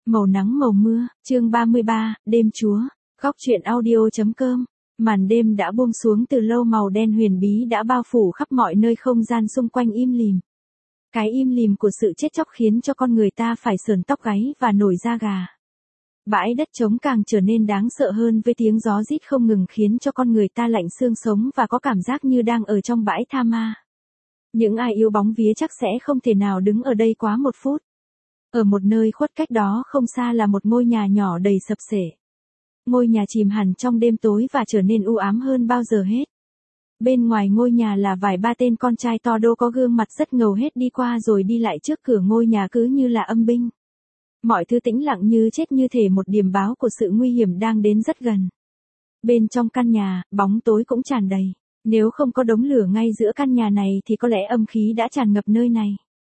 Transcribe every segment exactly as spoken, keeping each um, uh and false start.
Màu nắng màu mưa, chương ba mươi ba, đêm chúa, góc truyện audio.com. Màn đêm đã buông xuống từ lâu, màu đen huyền bí đã bao phủ khắp mọi nơi, không gian xung quanh im lìm. Cái im lìm của sự chết chóc khiến cho con người ta phải sởn tóc gáy và nổi da gà. Bãi đất trống càng trở nên đáng sợ hơn, với tiếng gió rít không ngừng khiến cho con người ta lạnh xương sống và có cảm giác như đang ở trong bãi tha ma. Những ai yêu bóng vía chắc sẽ không thể nào đứng ở đây quá một phút. Ở một nơi khuất cách đó không xa là một ngôi nhà nhỏ đầy sập xệ. Ngôi nhà chìm hẳn trong đêm tối và trở nên u ám hơn bao giờ hết. Bên ngoài ngôi nhà là vài ba tên con trai to đô có gương mặt rất ngầu hết đi qua rồi đi lại trước cửa ngôi nhà cứ như là âm binh. Mọi thứ tĩnh lặng như chết, như thể một điềm báo của sự nguy hiểm đang đến rất gần. Bên trong căn nhà, bóng tối cũng tràn đầy. Nếu không có đống lửa ngay giữa căn nhà này thì có lẽ âm khí đã tràn ngập nơi này.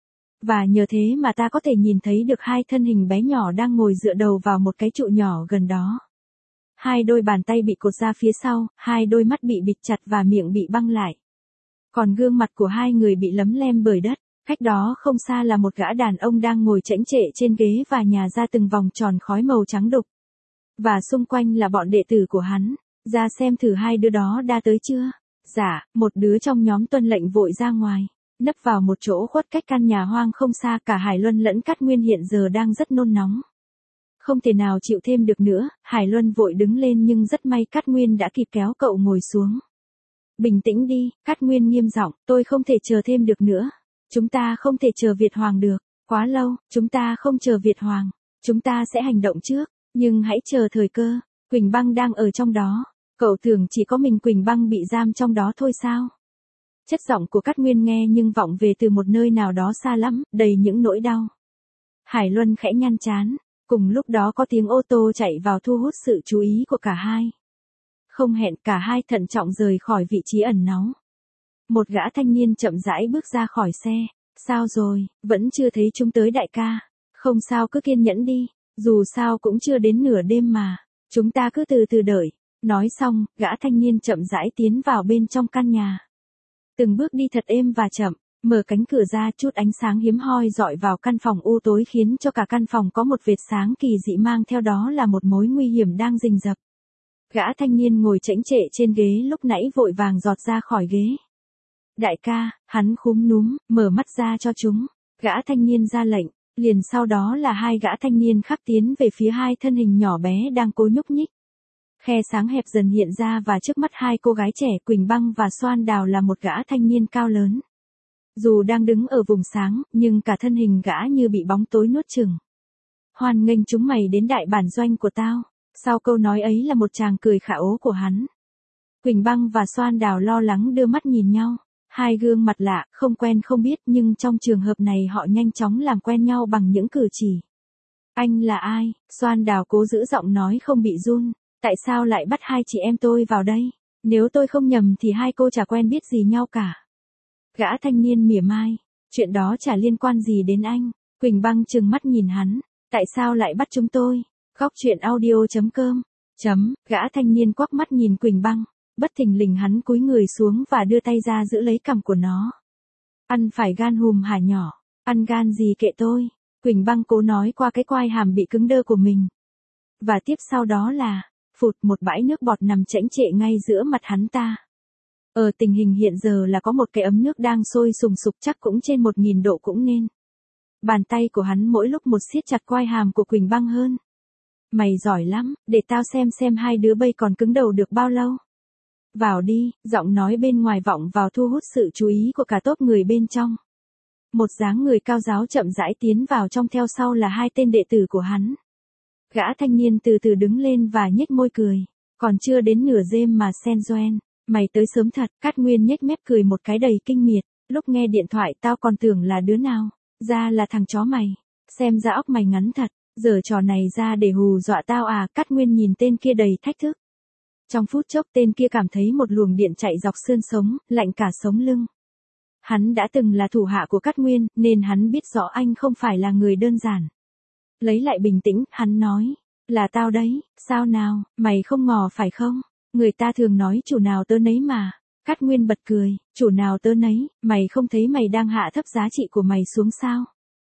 Và nhờ thế mà ta có thể nhìn thấy được hai thân hình bé nhỏ đang ngồi dựa đầu vào một cái trụ nhỏ gần đó. Hai đôi bàn tay bị cột ra phía sau, hai đôi mắt bị bịt chặt và miệng bị băng lại. Còn gương mặt của hai người bị lấm lem bởi đất. Cách đó không xa là một gã đàn ông đang ngồi chễnh chệ trên ghế và nhả ra từng vòng tròn khói màu trắng đục. Và xung quanh là bọn đệ tử của hắn. Ra xem thử hai đứa đó đã tới chưa? Dạ, một đứa trong nhóm tuân lệnh vội ra ngoài. Nấp vào một chỗ khuất cách căn nhà hoang không xa. Cả Hải Luân lẫn Cát Nguyên hiện giờ đang rất nôn nóng. Không thể nào chịu thêm được nữa, Hải Luân vội đứng lên nhưng rất may Cát Nguyên đã kịp kéo cậu ngồi xuống. Bình tĩnh đi, Cát Nguyên nghiêm giọng, tôi không thể chờ thêm được nữa. Chúng ta không thể chờ Việt Hoàng được, quá lâu, chúng ta không chờ Việt Hoàng. Chúng ta sẽ hành động trước, nhưng hãy chờ thời cơ. Quỳnh Băng đang ở trong đó. Cậu tưởng chỉ có mình Quỳnh Băng bị giam trong đó thôi sao? Chất giọng của Cát Nguyên nghe nhưng vọng về từ một nơi nào đó xa lắm, đầy những nỗi đau. Hải Luân khẽ nhăn trán. Cùng lúc đó có tiếng ô tô chạy vào thu hút sự chú ý của cả hai. Không hẹn, cả hai thận trọng rời khỏi vị trí ẩn náu. Một gã thanh niên chậm rãi bước ra khỏi xe. Sao rồi, vẫn chưa thấy chúng tới đại ca? Không sao, cứ kiên nhẫn đi. Dù sao cũng chưa đến nửa đêm mà. Chúng ta cứ từ từ đợi. Nói xong, gã thanh niên chậm rãi tiến vào bên trong căn nhà. Từng bước đi thật êm và chậm. Mở cánh cửa ra, chút ánh sáng hiếm hoi dọi vào căn phòng u tối khiến cho cả căn phòng có một vệt sáng kỳ dị, mang theo đó là một mối nguy hiểm đang rình rập. Gã thanh niên ngồi chễnh chệ trên ghế lúc nãy vội vàng giọt ra khỏi ghế. Đại ca, hắn khúm núm, mở mắt ra cho chúng. Gã thanh niên ra lệnh, liền sau đó là hai gã thanh niên khác tiến về phía hai thân hình nhỏ bé đang cố nhúc nhích. Khe sáng hẹp dần hiện ra và trước mắt hai cô gái trẻ Quỳnh Băng và Xoan Đào là một gã thanh niên cao lớn. Dù đang đứng ở vùng sáng, nhưng cả thân hình gã như bị bóng tối nuốt chửng. Hoan nghênh chúng mày đến đại bản doanh của tao. Sau câu nói ấy là một tràng cười khả ố của hắn. Quỳnh Băng và Xoan Đào lo lắng đưa mắt nhìn nhau. Hai gương mặt lạ, không quen không biết, nhưng trong trường hợp này họ nhanh chóng làm quen nhau bằng những cử chỉ. Anh là ai? Xoan Đào cố giữ giọng nói không bị run. Tại sao lại bắt hai chị em tôi vào đây? Nếu tôi không nhầm thì hai cô chả quen biết gì nhau cả. Gã thanh niên mỉa mai, chuyện đó chả liên quan gì đến anh. Quỳnh Băng trừng mắt nhìn hắn, tại sao lại bắt chúng tôi? Góc truyện audio.com. Chấm, gã thanh niên quắc mắt nhìn Quỳnh Băng, bất thình lình hắn cúi người xuống và đưa tay ra giữ lấy cằm của nó. Ăn phải gan hùm hả nhỏ, ăn gan gì kệ tôi. Quỳnh Băng cố nói qua cái quai hàm bị cứng đơ của mình. Và tiếp sau đó là, phụt, một bãi nước bọt nằm chễnh trệ ngay giữa mặt hắn ta. Ở tình hình hiện giờ là có một cái ấm nước đang sôi sùng sục, chắc cũng trên một nghìn độ cũng nên. Bàn tay của hắn mỗi lúc một siết chặt quai hàm của Quỳnh Băng hơn. Mày giỏi lắm, để tao xem xem hai đứa bây còn cứng đầu được bao lâu. Vào đi, giọng nói bên ngoài vọng vào thu hút sự chú ý của cả tốp người bên trong. Một dáng người cao ráo chậm rãi tiến vào trong, theo sau là hai tên đệ tử của hắn. Gã thanh niên từ từ đứng lên và nhếch môi cười. Còn chưa đến nửa đêm mà sen doen. Mày tới sớm thật. Cát Nguyên nhếch mép cười một cái đầy kinh miệt. Lúc nghe điện thoại tao còn tưởng là đứa nào. Ra là thằng chó mày. Xem ra óc mày ngắn thật. Giờ trò này ra để hù dọa tao à? Cát Nguyên nhìn tên kia đầy thách thức. Trong phút chốc tên kia cảm thấy một luồng điện chạy dọc xương sống, lạnh cả sống lưng. Hắn đã từng là thủ hạ của Cát Nguyên, nên hắn biết rõ anh không phải là người đơn giản. Lấy lại bình tĩnh, hắn nói. Là tao đấy, sao nào, mày không ngờ phải không? Người ta thường nói chủ nào tớ nấy mà. Cát Nguyên bật cười, chủ nào tớ nấy, mày không thấy mày đang hạ thấp giá trị của mày xuống sao?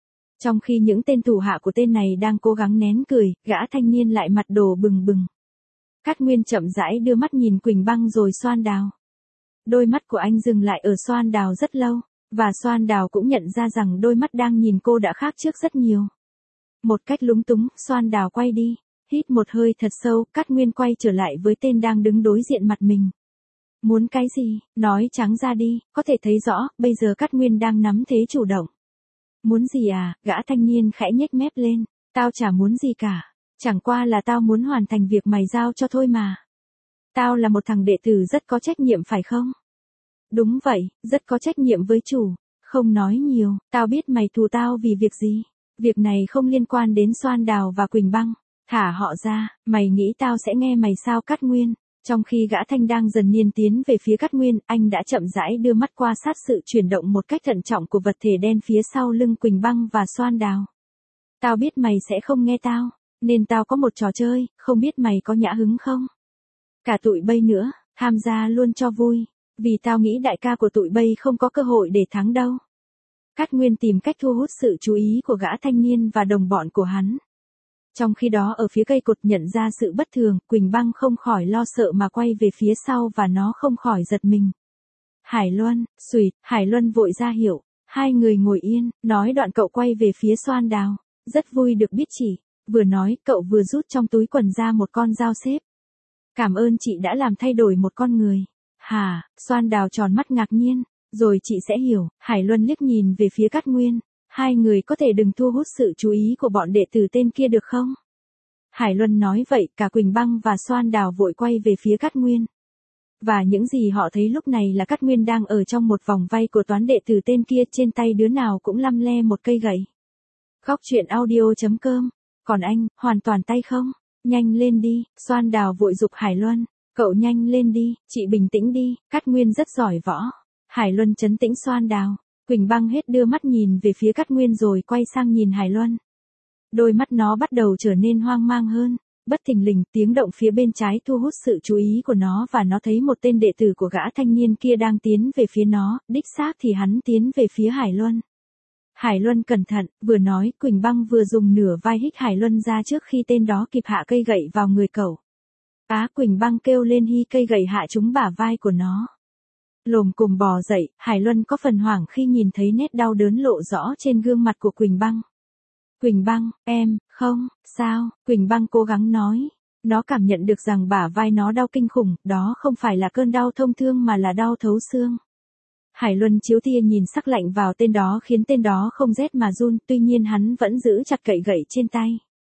Trong khi những tên thủ hạ của tên này đang cố gắng nén cười, gã thanh niên lại mặt đổ bừng bừng. Cát Nguyên chậm rãi đưa mắt nhìn Quỳnh Băng rồi Xoan Đào. Đôi mắt của anh dừng lại ở Xoan Đào rất lâu, và Xoan Đào cũng nhận ra rằng đôi mắt đang nhìn cô đã khác trước rất nhiều. Một cách lúng túng, Xoan Đào quay đi, hít một hơi thật sâu, Cát Nguyên quay trở lại với tên đang đứng đối diện mặt mình. Muốn cái gì, nói trắng ra đi, có thể thấy rõ, bây giờ Cát Nguyên đang nắm thế chủ động. Muốn gì à, gã thanh niên khẽ nhếch mép lên, tao chả muốn gì cả, chẳng qua là tao muốn hoàn thành việc mày giao cho thôi mà. Tao là một thằng đệ tử rất có trách nhiệm phải không? Đúng vậy, rất có trách nhiệm với chủ, không nói nhiều, tao biết mày thù tao vì việc gì. Việc này không liên quan đến Xoan Đào và Quỳnh Băng, thả họ ra, mày nghĩ tao sẽ nghe mày sao Cát Nguyên? Trong khi gã thanh đang dần niên tiến về phía Cát Nguyên, anh đã chậm rãi đưa mắt qua sát sự chuyển động một cách thận trọng của vật thể đen phía sau lưng Quỳnh Băng và Xoan Đào. Tao biết mày sẽ không nghe tao, nên tao có một trò chơi, không biết mày có nhã hứng không? Cả tụi bay nữa, tham gia luôn cho vui, vì tao nghĩ đại ca của tụi bay không có cơ hội để thắng đâu. Cát Nguyên tìm cách thu hút sự chú ý của gã thanh niên và đồng bọn của hắn. Trong khi đó ở phía cây cột nhận ra sự bất thường, Quỳnh Băng không khỏi lo sợ mà quay về phía sau và nó không khỏi giật mình. Hải Luân, xùyt, Hải Luân vội ra hiệu, hai người ngồi yên, nói đoạn cậu quay về phía Xoan Đào, rất vui được biết chị, vừa nói cậu vừa rút trong túi quần ra một con dao xếp. Cảm ơn chị đã làm thay đổi một con người. Hả, Xoan Đào tròn mắt ngạc nhiên, rồi chị sẽ hiểu, Hải Luân liếc nhìn về phía Cát Nguyên. Hai người có thể đừng thu hút sự chú ý của bọn đệ tử tên kia được không? Hải Luân nói vậy, cả Quỳnh Băng và Xoan Đào vội quay về phía Cát Nguyên. Và những gì họ thấy lúc này là Cát Nguyên đang ở trong một vòng vây của toán đệ tử tên kia, trên tay đứa nào cũng lăm le một cây gậy. Góc truyện audio chấm com. Còn anh, hoàn toàn tay không? Nhanh lên đi, Xoan Đào vội giục Hải Luân. Cậu nhanh lên đi, chị bình tĩnh đi, Cát Nguyên rất giỏi võ. Hải Luân trấn tĩnh Xoan Đào. Quỳnh Băng hết đưa mắt nhìn về phía Cát Nguyên rồi quay sang nhìn Hải Luân. Đôi mắt nó bắt đầu trở nên hoang mang hơn, bất thình lình tiếng động phía bên trái thu hút sự chú ý của nó và nó thấy một tên đệ tử của gã thanh niên kia đang tiến về phía nó, đích xác thì hắn tiến về phía Hải Luân. Hải Luân cẩn thận, vừa nói Quỳnh Băng vừa dùng nửa vai hích Hải Luân ra trước khi tên đó kịp hạ cây gậy vào người cậu. Á, Quỳnh Băng kêu lên hi, cây gậy hạ trúng bả vai của nó. Lồm cồm bò dậy, Hải Luân có phần hoảng khi nhìn thấy nét đau đớn lộ rõ trên gương mặt của Quỳnh Băng. Quỳnh Băng, em, không, sao, Quỳnh Băng cố gắng nói. Nó cảm nhận được rằng bả vai nó đau kinh khủng, đó không phải là cơn đau thông thường mà là đau thấu xương. Hải Luân chiếu tia nhìn sắc lạnh vào tên đó khiến tên đó không rét mà run, tuy nhiên hắn vẫn giữ chặt cậy gậy trên tay.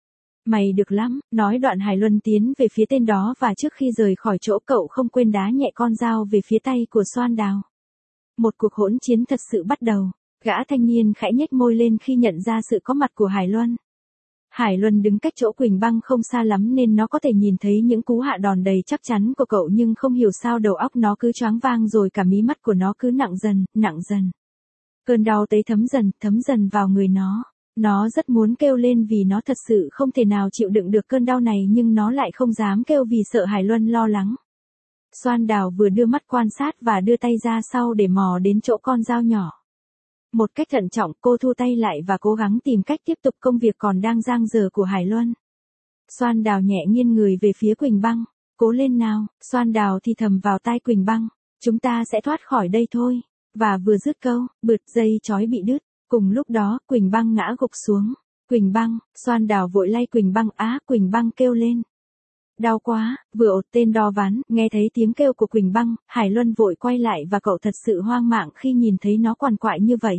Mày được lắm, nói đoạn Hải Luân tiến về phía tên đó và trước khi rời khỏi chỗ cậu không quên đá nhẹ con dao về phía tay của Xoan Đào. Một cuộc hỗn chiến thật sự bắt đầu, gã thanh niên khẽ nhếch môi lên khi nhận ra sự có mặt của Hải Luân. Hải Luân đứng cách chỗ Quỳnh Băng không xa lắm nên nó có thể nhìn thấy những cú hạ đòn đầy chắc chắn của cậu, nhưng không hiểu sao đầu óc nó cứ choáng vang rồi cả mí mắt của nó cứ nặng dần, nặng dần. Cơn đau tới thấm dần, thấm dần vào người nó. Nó rất muốn kêu lên vì nó thật sự không thể nào chịu đựng được cơn đau này, nhưng nó lại không dám kêu vì sợ Hải Luân lo lắng. Xoan Đào vừa đưa mắt quan sát và đưa tay ra sau để mò đến chỗ con dao nhỏ. Một cách thận trọng, cô thu tay lại và cố gắng tìm cách tiếp tục công việc còn đang dang dở của Hải Luân. Xoan Đào nhẹ nghiêng người về phía Quỳnh Băng. Cố lên nào, Xoan Đào thì thầm vào tai Quỳnh Băng. Chúng ta sẽ thoát khỏi đây thôi. Và vừa dứt câu, bượt dây chói bị đứt. Cùng lúc đó, Quỳnh Băng ngã gục xuống. Quỳnh Băng, Xoan Đào vội lay Quỳnh Băng, á, Quỳnh Băng kêu lên. Đau quá, vừa ột tên đo ván, nghe thấy tiếng kêu của Quỳnh Băng, Hải Luân vội quay lại và cậu thật sự hoang mang khi nhìn thấy nó quằn quại như vậy.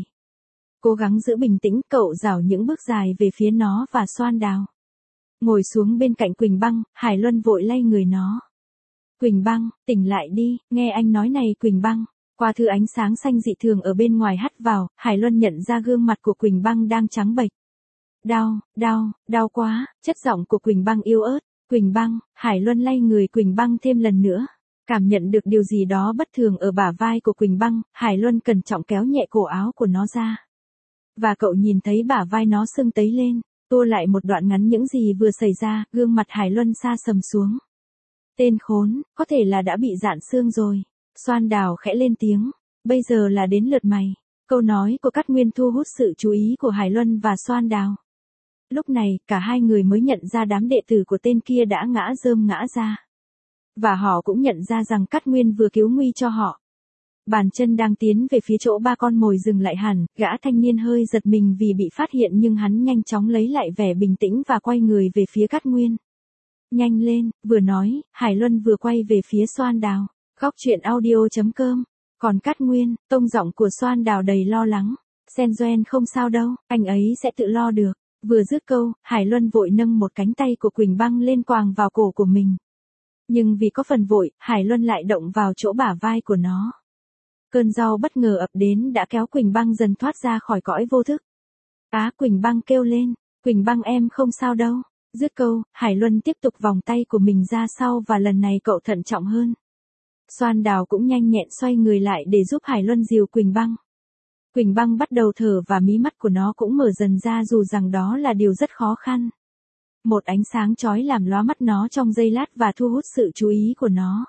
Cố gắng giữ bình tĩnh, cậu rảo những bước dài về phía nó và Xoan Đào. Ngồi xuống bên cạnh Quỳnh Băng, Hải Luân vội lay người nó. Quỳnh Băng, tỉnh lại đi, nghe anh nói này Quỳnh Băng. Qua thứ ánh sáng xanh dị thường ở bên ngoài hắt vào, Hải Luân nhận ra gương mặt của Quỳnh Băng đang trắng bệch. Đau, đau, đau quá, chất giọng của Quỳnh Băng yếu ớt. Quỳnh Băng, Hải Luân lay người Quỳnh Băng thêm lần nữa. Cảm nhận được điều gì đó bất thường ở bả vai của Quỳnh Băng, Hải Luân cẩn trọng kéo nhẹ cổ áo của nó ra. Và cậu nhìn thấy bả vai nó sưng tấy lên, tua lại một đoạn ngắn những gì vừa xảy ra, gương mặt Hải Luân sa sầm xuống. Tên khốn, có thể là đã bị rạn xương rồi. Xoan Đào khẽ lên tiếng, bây giờ là đến lượt mày. Câu nói của Cát Nguyên thu hút sự chú ý của Hải Luân và Xoan Đào. Lúc này, cả hai người mới nhận ra đám đệ tử của tên kia đã ngã rơm ngã ra. Và họ cũng nhận ra rằng Cát Nguyên vừa cứu nguy cho họ. Bàn chân đang tiến về phía chỗ ba con mồi dừng lại hẳn, gã thanh niên hơi giật mình vì bị phát hiện nhưng hắn nhanh chóng lấy lại vẻ bình tĩnh và quay người về phía Cát Nguyên. Nhanh lên, vừa nói, Hải Luân vừa quay về phía Xoan Đào. Góc truyện audio chấm com. Còn Cát Nguyên, tông giọng của Xoan Đào đầy lo lắng. Senjoen không sao đâu, anh ấy sẽ tự lo được. Vừa dứt câu, Hải Luân vội nâng một cánh tay của Quỳnh Băng lên quàng vào cổ của mình. Nhưng vì có phần vội, Hải Luân lại động vào chỗ bả vai của nó. Cơn đau bất ngờ ập đến đã kéo Quỳnh Băng dần thoát ra khỏi cõi vô thức. Á, Quỳnh Băng kêu lên, Quỳnh Băng em không sao đâu. Dứt câu, Hải Luân tiếp tục vòng tay của mình ra sau và lần này cậu thận trọng hơn. Xoan Đào cũng nhanh nhẹn xoay người lại để giúp Hải Luân dìu Quỳnh Băng. Quỳnh Băng bắt đầu thở và mí mắt của nó cũng mở dần ra dù rằng đó là điều rất khó khăn. Một ánh sáng chói làm lóa mắt nó trong giây lát và thu hút sự chú ý của nó.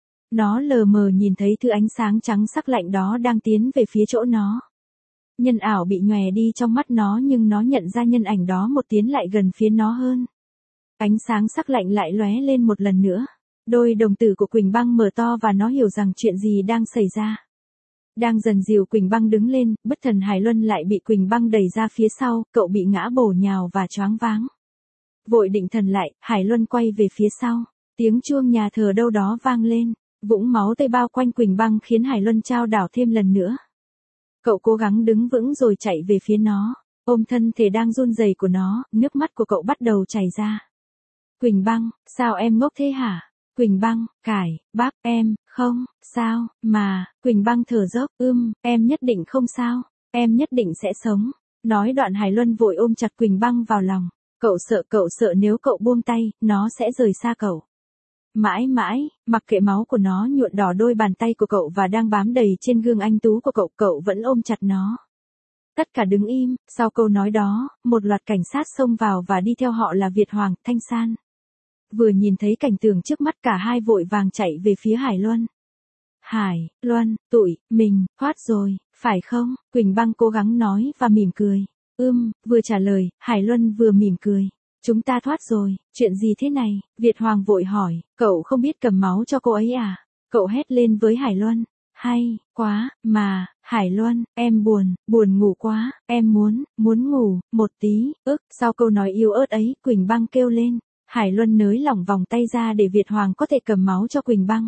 Nó lờ mờ nhìn thấy thứ ánh sáng trắng sắc lạnh đó đang tiến về phía chỗ nó. Nhân ảo bị nhòe đi trong mắt nó nhưng nó nhận ra nhân ảnh đó một tiến lại gần phía nó hơn. Ánh sáng sắc lạnh lại lóe lên một lần nữa. Đôi đồng tử của Quỳnh Băng mở to và nó hiểu rằng chuyện gì đang xảy ra. Đang dần dìu Quỳnh Băng đứng lên, bất thần Hải Luân lại bị Quỳnh Băng đẩy ra phía sau, cậu bị ngã bổ nhào và choáng váng. Vội định thần lại, Hải Luân quay về phía sau. Tiếng chuông nhà thờ đâu đó vang lên. Vũng máu tươi bao quanh Quỳnh Băng khiến Hải Luân chao đảo thêm lần nữa. Cậu cố gắng đứng vững rồi chạy về phía nó, ôm thân thể đang run rẩy của nó, nước mắt của cậu bắt đầu chảy ra. Quỳnh Băng, sao em ngốc thế hả? Quỳnh Băng, cải, bác, em, không, sao, mà, Quỳnh Băng thở dốc, ưm, em nhất định không sao, em nhất định sẽ sống. Nói đoạn Hải Luân vội ôm chặt Quỳnh Băng vào lòng, cậu sợ cậu sợ nếu cậu buông tay, nó sẽ rời xa cậu. Mãi mãi, mặc kệ máu của nó nhuộn đỏ đôi bàn tay của cậu và đang bám đầy trên gương anh tú của cậu, cậu vẫn ôm chặt nó. Tất cả đứng im, sau câu nói đó, một loạt cảnh sát xông vào và đi theo họ là Việt Hoàng, Thanh San. Vừa nhìn thấy cảnh tượng trước mắt cả hai vội vàng chạy về phía Hải Luân. Hải, Luân, tụi, mình, thoát rồi, phải không? Quỳnh Băng cố gắng nói và mỉm cười. Ưm, vừa trả lời, Hải Luân vừa mỉm cười. Chúng ta thoát rồi, chuyện gì thế này? Việt Hoàng vội hỏi, cậu không biết cầm máu cho cô ấy à? Cậu hét lên với Hải Luân. Hay, quá, mà, Hải Luân, em buồn, buồn ngủ quá, em muốn, muốn ngủ, một tí, ức. Sau câu nói yếu ớt ấy, Quỳnh Băng kêu lên. Hải Luân nới lỏng vòng tay ra để Việt Hoàng có thể cầm máu cho Quỳnh Băng.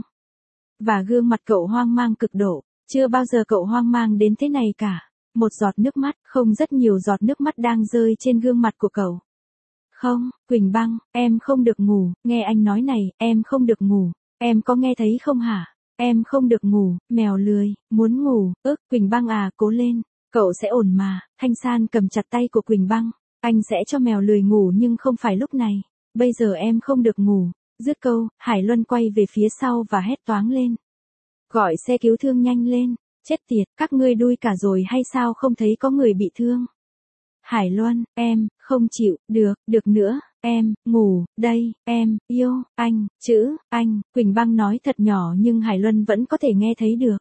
Và gương mặt cậu hoang mang cực độ, chưa bao giờ cậu hoang mang đến thế này cả. Một giọt nước mắt, không rất nhiều giọt nước mắt đang rơi trên gương mặt của cậu. Không, Quỳnh Băng, em không được ngủ, nghe anh nói này, em không được ngủ, em có nghe thấy không hả? Em không được ngủ, mèo lười, muốn ngủ, ức, Quỳnh Băng à, cố lên, cậu sẽ ổn mà. Thanh San cầm chặt tay của Quỳnh Băng, anh sẽ cho mèo lười ngủ nhưng không phải lúc này, bây giờ em không được ngủ. Dứt câu, Hải Luân quay về phía sau và hét toáng lên. Gọi xe cứu thương nhanh lên, chết tiệt, các ngươi đuôi cả rồi hay sao không thấy có người bị thương? Hải Luân, em, không chịu, được, được nữa, em, ngủ, đây, em, yêu, anh, chữ, anh, Quỳnh Băng nói thật nhỏ nhưng Hải Luân vẫn có thể nghe thấy được.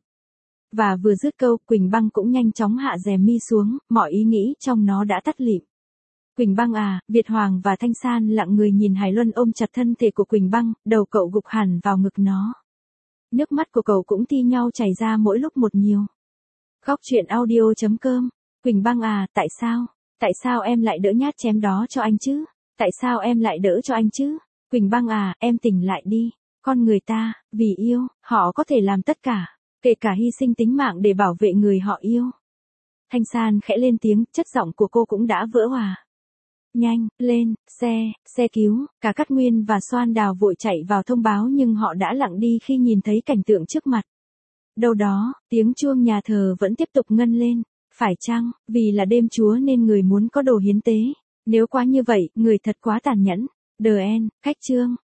Và vừa dứt câu, Quỳnh Băng cũng nhanh chóng hạ rèm mi xuống, mọi ý nghĩ trong nó đã tắt lịm. Quỳnh Băng à, Việt Hoàng và Thanh San lặng người nhìn Hải Luân ôm chặt thân thể của Quỳnh Băng, đầu cậu gục hẳn vào ngực nó. Nước mắt của cậu cũng thi nhau chảy ra mỗi lúc một nhiều. Góc truyện audio chấm com. Quỳnh Băng à, tại sao? Tại sao em lại đỡ nhát chém đó cho anh chứ? Tại sao em lại đỡ cho anh chứ? Quỳnh Băng à, em tỉnh lại đi. Con người ta, vì yêu, họ có thể làm tất cả, kể cả hy sinh tính mạng để bảo vệ người họ yêu. Thanh San khẽ lên tiếng, chất giọng của cô cũng đã vỡ hòa. Nhanh, lên, xe, xe cứu, cả Cát Nguyên và Xoan Đào vội chạy vào thông báo nhưng họ đã lặng đi khi nhìn thấy cảnh tượng trước mặt. Đâu đó, tiếng chuông nhà thờ vẫn tiếp tục ngân lên. Phải chăng, vì là đêm Chúa nên người muốn có đồ hiến tế? Nếu quá như vậy, người thật quá tàn nhẫn. The End, cách chương.